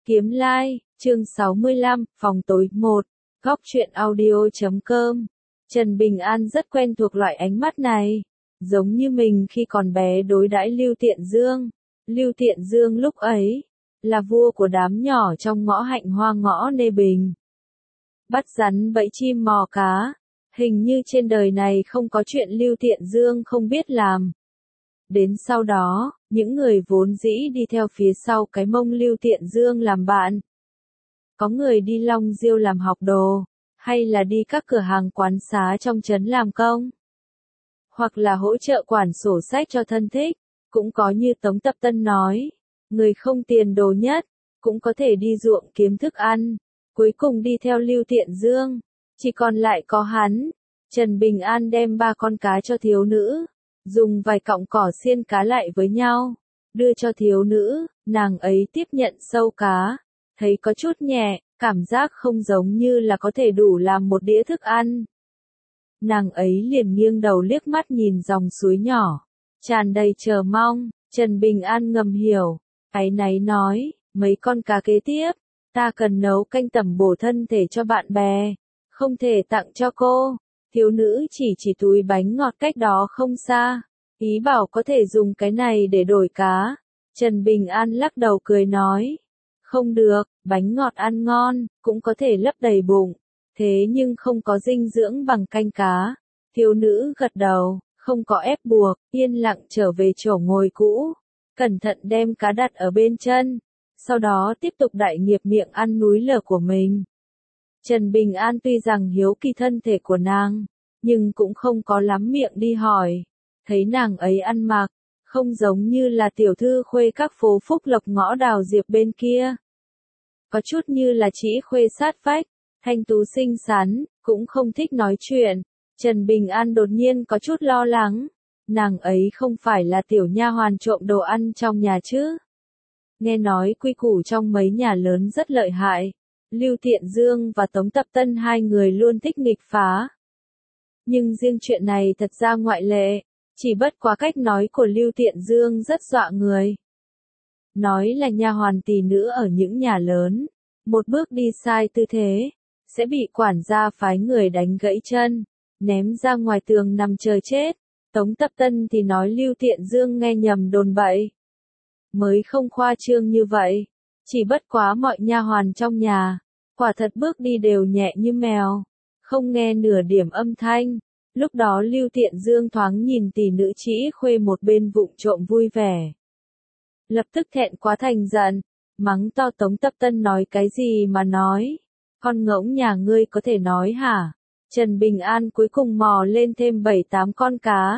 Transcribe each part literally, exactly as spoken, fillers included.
Kiếm Lai, chương sáu mươi lăm, phòng tối một, góc truyện audio chấm com. Trần Bình An rất quen thuộc loại ánh mắt này, giống như mình khi còn bé đối đãi Lưu Tiện Dương. Lưu Tiện Dương lúc ấy, là vua của đám nhỏ trong ngõ Hạnh Hoa ngõ Nê Bình. Bắt rắn bẫy chim mò cá, hình như trên đời này không có chuyện Lưu Tiện Dương không biết làm. Đến sau đó, những người vốn dĩ đi theo phía sau cái mông Lưu Tiện Dương làm bạn. Có người đi Long Diêu làm học đồ, hay là đi các cửa hàng quán xá trong trấn làm công. Hoặc là hỗ trợ quản sổ sách cho thân thích, cũng có như Tống Tập Tân nói, người không tiền đồ nhất, cũng có thể đi ruộng kiếm thức ăn, cuối cùng đi theo Lưu Tiện Dương. Chỉ còn lại có hắn, Trần Bình An đem ba con cá cho thiếu nữ, dùng vài cọng cỏ xiên cá lại với nhau, đưa cho thiếu nữ, nàng ấy tiếp nhận sâu cá, thấy có chút nhẹ, cảm giác không giống như là có thể đủ làm một đĩa thức ăn. Nàng ấy liền nghiêng đầu liếc mắt nhìn dòng suối nhỏ, tràn đầy chờ mong. Trần Bình An ngầm hiểu, áy náy nói, mấy con cá kế tiếp, ta cần nấu canh tẩm bổ thân thể cho bạn bè, không thể tặng cho cô. Thiếu nữ chỉ chỉ túi bánh ngọt cách đó không xa, ý bảo có thể dùng cái này để đổi cá. Trần Bình An lắc đầu cười nói, không được, bánh ngọt ăn ngon, cũng có thể lấp đầy bụng, thế nhưng không có dinh dưỡng bằng canh cá. Thiếu nữ gật đầu, không có ép buộc, yên lặng trở về chỗ ngồi cũ, cẩn thận đem cá đặt ở bên chân, sau đó tiếp tục đại nghiệp miệng ăn núi lở của mình. Trần Bình An tuy rằng hiếu kỳ thân thể của nàng, nhưng cũng không có lắm miệng đi hỏi. Thấy nàng ấy ăn mặc, không giống như là tiểu thư khuê các phố Phúc Lộc ngõ Đào Diệp bên kia. Có chút như là chỉ khuê sát vách, thanh tú xinh xắn, cũng không thích nói chuyện. Trần Bình An đột nhiên có chút lo lắng, nàng ấy không phải là tiểu nha hoàn trộm đồ ăn trong nhà chứ. Nghe nói quy củ trong mấy nhà lớn rất lợi hại. Lưu Tiện Dương và Tống Tập Tân hai người luôn thích nghịch phá. Nhưng riêng chuyện này thật ra ngoại lệ, chỉ bất quá cách nói của Lưu Tiện Dương rất dọa người. Nói là nha hoàn tỷ nữ ở những nhà lớn, một bước đi sai tư thế, sẽ bị quản gia phái người đánh gãy chân, ném ra ngoài tường nằm chờ chết. Tống Tập Tân thì nói Lưu Tiện Dương nghe nhầm đồn bậy. Mới không khoa trương như vậy, chỉ bất quá mọi nha hoàn trong nhà, quả thật bước đi đều nhẹ như mèo, không nghe nửa điểm âm thanh. Lúc đó Lưu Tiện Dương thoáng nhìn tỷ nữ chỉ khuê một bên vụng trộm vui vẻ. Lập tức thẹn quá thành giận, mắng to Tống Tập Tân nói cái gì mà nói, con ngỗng nhà ngươi có thể nói hả? Trần Bình An cuối cùng mò lên thêm bảy tám con cá.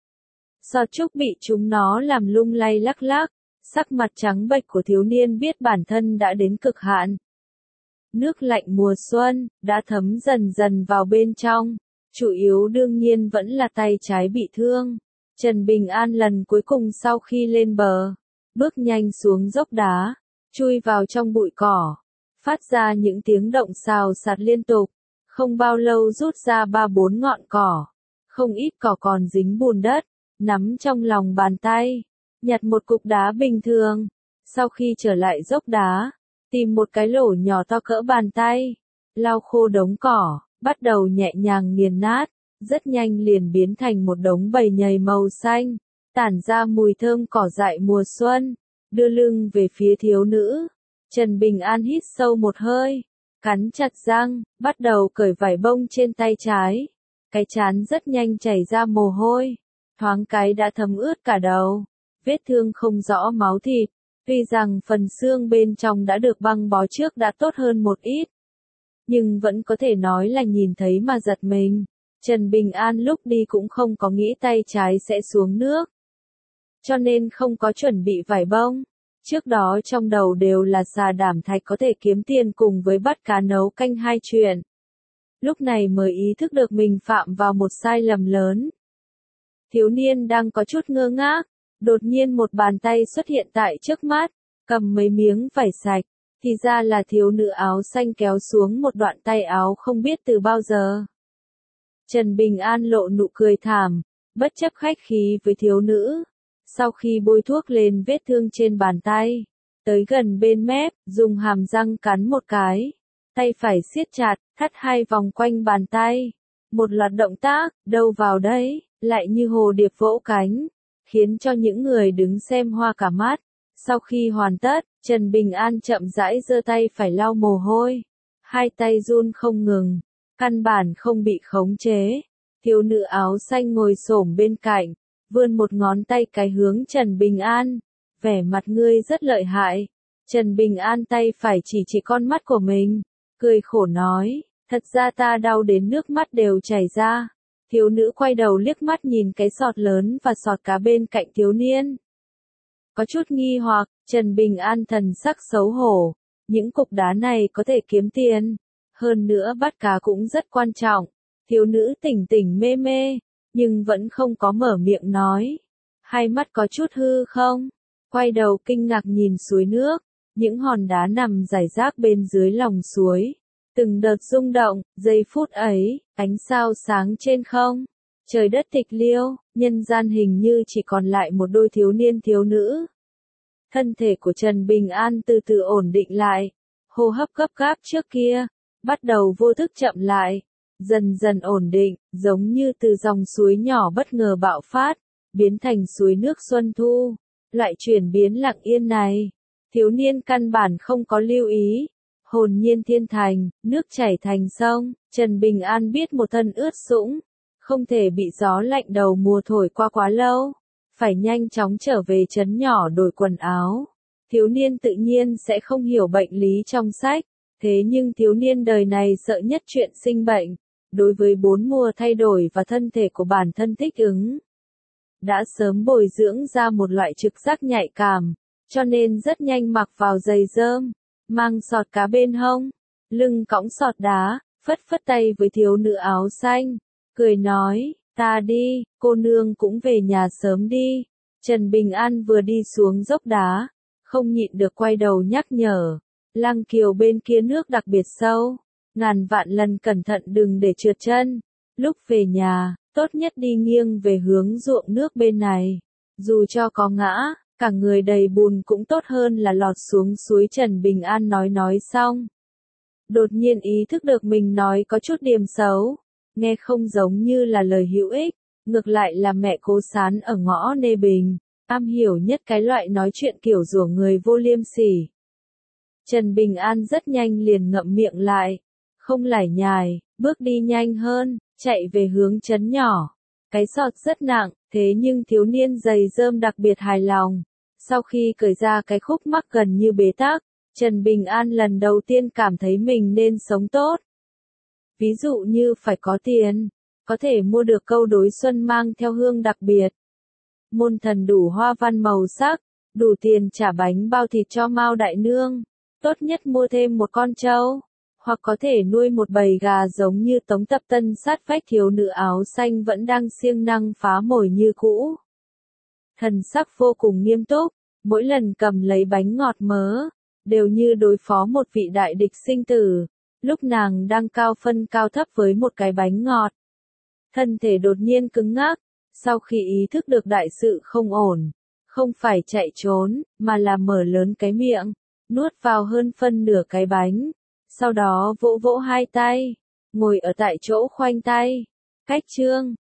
Sọt Trúc bị chúng nó làm lung lay lắc lắc, sắc mặt trắng bệch của thiếu niên biết bản thân đã đến cực hạn. Nước lạnh mùa xuân, đã thấm dần dần vào bên trong, chủ yếu đương nhiên vẫn là tay trái bị thương. Trần Bình An lần cuối cùng sau khi lên bờ, bước nhanh xuống dốc đá, chui vào trong bụi cỏ, phát ra những tiếng động xào xạc liên tục, không bao lâu rút ra ba bốn ngọn cỏ, không ít cỏ còn dính bùn đất, nắm trong lòng bàn tay, nhặt một cục đá bình thường, sau khi trở lại dốc đá, tìm một cái lỗ nhỏ to cỡ bàn tay, lau khô đống cỏ, bắt đầu nhẹ nhàng nghiền nát, rất nhanh liền biến thành một đống bầy nhầy màu xanh, tản ra mùi thơm cỏ dại mùa xuân. Đưa lưng về phía thiếu nữ, Trần Bình An hít sâu một hơi, cắn chặt răng, bắt đầu cởi vải bông trên tay trái. Cái trán rất nhanh chảy ra mồ hôi, thoáng cái đã thấm ướt cả đầu, vết thương không rõ máu thịt, tuy rằng phần xương bên trong đã được băng bó trước đã tốt hơn một ít, nhưng vẫn có thể nói là nhìn thấy mà giật mình. Trần Bình An lúc đi cũng không có nghĩ tay trái sẽ xuống nước, cho nên không có chuẩn bị vải bông. Trước đó trong đầu đều là xà đảm thạch có thể kiếm tiền cùng với bắt cá nấu canh hai chuyện. Lúc này mới ý thức được mình phạm vào một sai lầm lớn. Thiếu niên đang có chút ngơ ngác, đột nhiên một bàn tay xuất hiện tại trước mắt, cầm mấy miếng vải sạch, thì ra là thiếu nữ áo xanh kéo xuống một đoạn tay áo không biết từ bao giờ. Trần Bình An lộ nụ cười thảm, bất chấp khách khí với thiếu nữ. Sau khi bôi thuốc lên vết thương trên bàn tay, tới gần bên mép, dùng hàm răng cắn một cái. Tay phải siết chặt, thắt hai vòng quanh bàn tay. Một loạt động tác, đâu vào đấy, lại như hồ điệp vỗ cánh, khiến cho những người đứng xem hoa cả mắt. Sau khi hoàn tất, Trần Bình An chậm rãi giơ tay phải lau mồ hôi. Hai tay run không ngừng, căn bản không bị khống chế. Thiếu nữ áo xanh ngồi xổm bên cạnh, vươn một ngón tay cái hướng Trần Bình An. Vẻ mặt ngươi rất lợi hại. Trần Bình An tay phải chỉ chỉ con mắt của mình, cười khổ nói, thật ra ta đau đến nước mắt đều chảy ra. Thiếu nữ quay đầu liếc mắt nhìn cái sọt lớn và sọt cá bên cạnh thiếu niên. Có chút nghi hoặc, Trần Bình An thần sắc xấu hổ. Những cục đá này có thể kiếm tiền. Hơn nữa bắt cá cũng rất quan trọng. Thiếu nữ tỉnh tỉnh mê mê, nhưng vẫn không có mở miệng nói. Hai mắt có chút hư không? Quay đầu kinh ngạc nhìn suối nước. Những hòn đá nằm rải rác bên dưới lòng suối. Từng đợt rung động, giây phút ấy, ánh sao sáng trên không. Trời đất tịch liêu, nhân gian hình như chỉ còn lại một đôi thiếu niên thiếu nữ. Thân thể của Trần Bình An từ từ ổn định lại. Hô hấp gấp gáp trước kia, bắt đầu vô thức chậm lại. Dần dần ổn định, giống như từ dòng suối nhỏ bất ngờ bạo phát, biến thành suối nước xuân thu. Loại chuyển biến lặng yên này, thiếu niên căn bản không có lưu ý. Hồn nhiên thiên thành, nước chảy thành sông, Trần Bình An biết một thân ướt sũng, không thể bị gió lạnh đầu mùa thổi qua quá lâu, phải nhanh chóng trở về trấn nhỏ đổi quần áo. Thiếu niên tự nhiên sẽ không hiểu bệnh lý trong sách, thế nhưng thiếu niên đời này sợ nhất chuyện sinh bệnh, đối với bốn mùa thay đổi và thân thể của bản thân thích ứng. Đã sớm bồi dưỡng ra một loại trực giác nhạy cảm, cho nên rất nhanh mặc vào giày rơm, mang sọt cá bên hông, lưng cõng sọt đá, phất phất tay với thiếu nữ áo xanh, cười nói, ta đi, cô nương cũng về nhà sớm đi. Trần Bình An vừa đi xuống dốc đá, không nhịn được quay đầu nhắc nhở, Lăng Kiều bên kia nước đặc biệt sâu, ngàn vạn lần cẩn thận đừng để trượt chân, lúc về nhà, tốt nhất đi nghiêng về hướng ruộng nước bên này, dù cho có ngã, cả người đầy bùn cũng tốt hơn là lọt xuống suối. Trần Bình An nói nói xong. Đột nhiên ý thức được mình nói có chút điểm xấu, nghe không giống như là lời hữu ích, ngược lại là mẹ Cố Sán ở ngõ Nê Bình, am hiểu nhất cái loại nói chuyện kiểu rủa người vô liêm sỉ. Trần Bình An rất nhanh liền ngậm miệng lại, không lải nhải, bước đi nhanh hơn, chạy về hướng trấn nhỏ. Cái sọt rất nặng, thế nhưng thiếu niên giày rơm đặc biệt hài lòng. Sau khi cởi ra cái khúc mắc gần như bế tắc, Trần Bình An lần đầu tiên cảm thấy mình nên sống tốt. Ví dụ như phải có tiền, có thể mua được câu đối xuân mang theo hương đặc biệt. Môn thần đủ hoa văn màu sắc, đủ tiền trả bánh bao thịt cho Mao đại nương. Tốt nhất mua thêm một con trâu, hoặc có thể nuôi một bầy gà giống như Tống Tập Tân sát vách. Thiếu nữ áo xanh vẫn đang siêng năng phá mồi như cũ. Thần sắc vô cùng nghiêm túc, mỗi lần cầm lấy bánh ngọt mớ, đều như đối phó một vị đại địch sinh tử. Lúc nàng đang cao phân cao thấp với một cái bánh ngọt, thân thể đột nhiên cứng ngắc, sau khi ý thức được đại sự không ổn, không phải chạy trốn, mà là mở lớn cái miệng, nuốt vào hơn phân nửa cái bánh, sau đó vỗ vỗ hai tay, ngồi ở tại chỗ khoanh tay, cách chương.